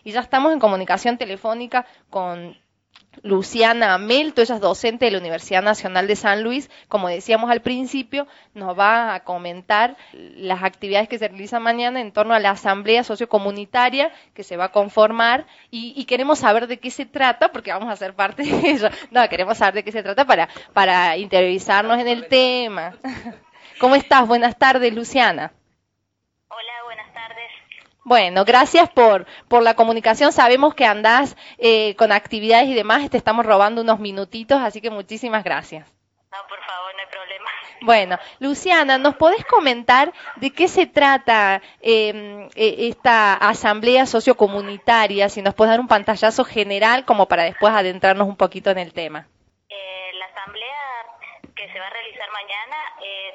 Y ya estamos en comunicación telefónica con Luciana Melto. Ella es docente de la Universidad Nacional de San Luis. Como decíamos al principio, nos va a comentar las actividades que se realizan mañana en torno a la asamblea sociocomunitaria que se va a conformar y queremos saber de qué se trata, porque vamos a ser parte de ello. No, queremos saber de qué se trata para interiorizarnos en el tema. ¿Cómo estás? Buenas tardes, Luciana. Hola, buenas tardes. Bueno, gracias por la comunicación. Sabemos que andás con actividades y demás, te estamos robando unos minutitos, así que muchísimas gracias. No, por favor, no hay problema. Bueno, Luciana, ¿nos podés comentar de qué se trata esta asamblea sociocomunitaria? Si nos podés dar un pantallazo general como para después adentrarnos un poquito en el tema. La asamblea que se va a realizar mañana es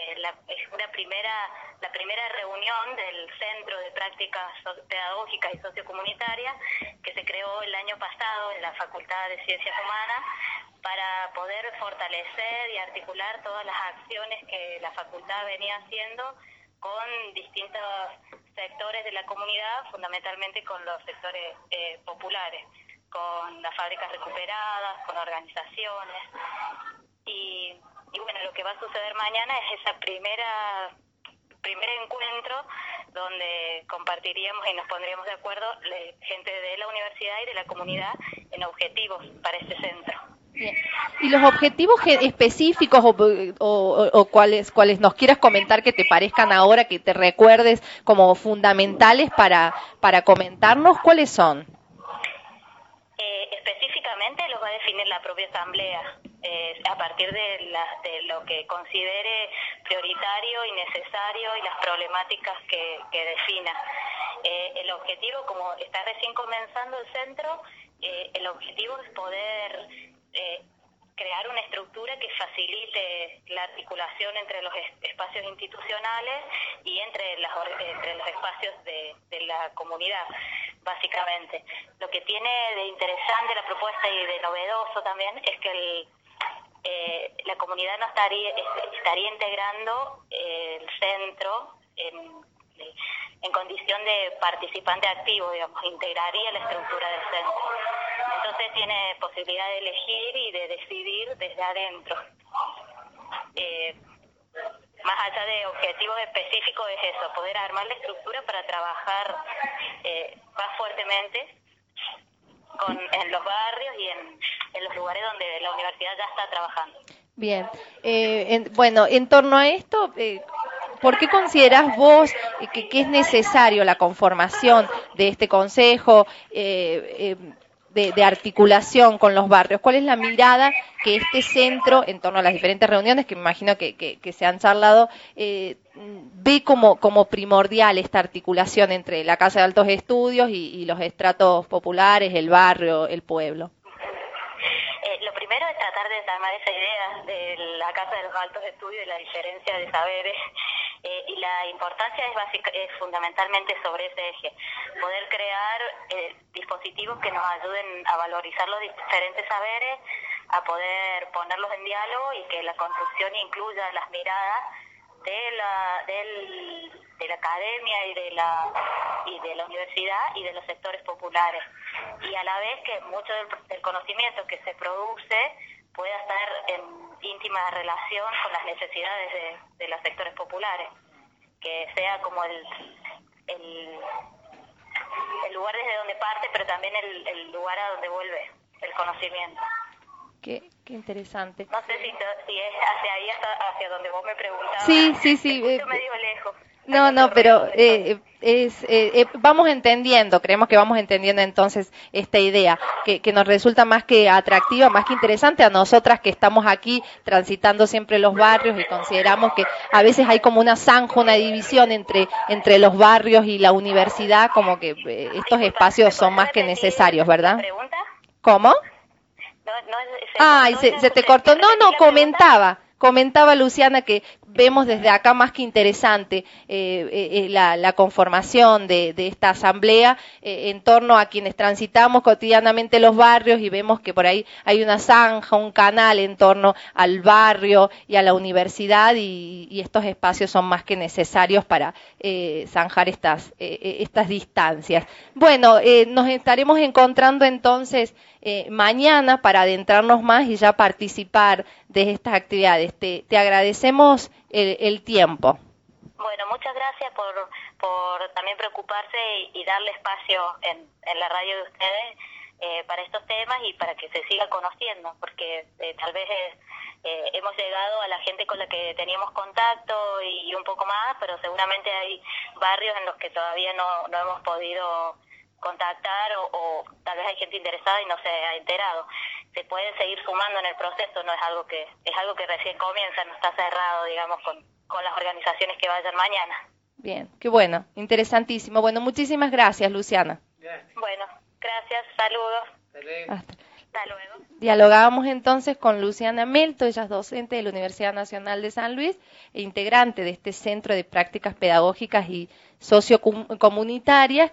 la primera reunión del Centro de Prácticas Pedagógicas y Sociocomunitarias que se creó el año pasado en la Facultad de Ciencias Humanas para poder fortalecer y articular todas las acciones que la facultad venía haciendo con distintos sectores de la comunidad, fundamentalmente con los sectores populares, con las fábricas recuperadas, con organizaciones. Y bueno, lo que va a suceder mañana es esa primer encuentro donde compartiríamos y nos pondríamos de acuerdo gente de la universidad y de la comunidad en objetivos para este centro. Bien. ¿Y los objetivos específicos o cuáles nos quieras comentar que te parezcan ahora, que te recuerdes como fundamentales para comentarnos, cuáles son? Específicamente los va a definir la propia asamblea, a partir de lo que considere prioritario y necesario y las problemáticas que defina. El objetivo, como está recién comenzando el centro, el objetivo es poder crear una estructura que facilite la articulación entre los espacios institucionales y entre los espacios de la comunidad, básicamente. Lo que tiene de interesante la propuesta y de novedoso también es que la comunidad no estaría integrando el centro en condición de participante activo, digamos, integraría la estructura del centro. Entonces tiene posibilidad de elegir y de decidir desde adentro. Más allá de objetivos específicos es eso, poder armar la estructura para trabajar más fuertemente en los barrios y en los lugares donde la universidad ya está trabajando. Bien, bueno, en torno a esto, ¿por qué considerás vos que es necesario la conformación de este consejo de articulación con los barrios? ¿Cuál es la mirada que este centro, en torno a las diferentes reuniones que me imagino que se han charlado, ve como primordial esta articulación entre la Casa de Altos Estudios y los estratos populares, el barrio, el pueblo? Lo primero es tratar de desarmar esa idea de la Casa de los Altos Estudios y la diferencia de saberes, y la importancia es fundamentalmente sobre ese eje, poder crear dispositivos que nos ayuden a valorizar los diferentes saberes, a poder ponerlos en diálogo y que la construcción incluya las miradas de la academia y de la universidad y de los sectores populares, y a la vez que mucho del conocimiento que se produce pueda estar en íntima relación con las necesidades de los sectores populares, que sea como el lugar desde donde parte, pero también el lugar a donde vuelve el conocimiento. Qué interesante. No sé si es hacia ahí, hacia donde vos me preguntabas. Sí. Escucho medio lejos. No, pero vamos entendiendo, creemos que vamos entendiendo entonces esta idea, que nos resulta más que atractiva, más que interesante a nosotras que estamos aquí transitando siempre los barrios y consideramos que a veces hay como una zanja, una división entre los barrios y la universidad, como que estos espacios son más que necesarios, ¿verdad? ¿Pregunta? ¿Cómo? Se te cortó. No, comentaba Luciana que vemos desde acá más que interesante la conformación de esta asamblea en torno a quienes transitamos cotidianamente los barrios y vemos que por ahí hay una zanja, un canal en torno al barrio y a la universidad y estos espacios son más que necesarios para zanjar estas distancias. Bueno, nos estaremos encontrando entonces mañana para adentrarnos más y ya participar de estas actividades. Te agradecemos el tiempo. Bueno, muchas gracias por también preocuparse y darle espacio en la radio de ustedes para estos temas y para que se siga conociendo, porque tal vez hemos llegado a la gente con la que teníamos contacto y un poco más, pero seguramente hay barrios en los que todavía no hemos podido contactar o tal vez hay gente interesada y no se ha enterado. Se pueden seguir sumando en el proceso, no es algo que recién comienza, no está cerrado, digamos, con las organizaciones que vayan mañana. Bien, qué bueno, interesantísimo. Bueno, muchísimas gracias, Luciana. Gracias. Bueno, gracias, saludos. Hasta luego. Dialogábamos entonces con Luciana Melto, ella es docente de la Universidad Nacional de San Luis e integrante de este Centro de Prácticas Pedagógicas y Sociocomunitarias.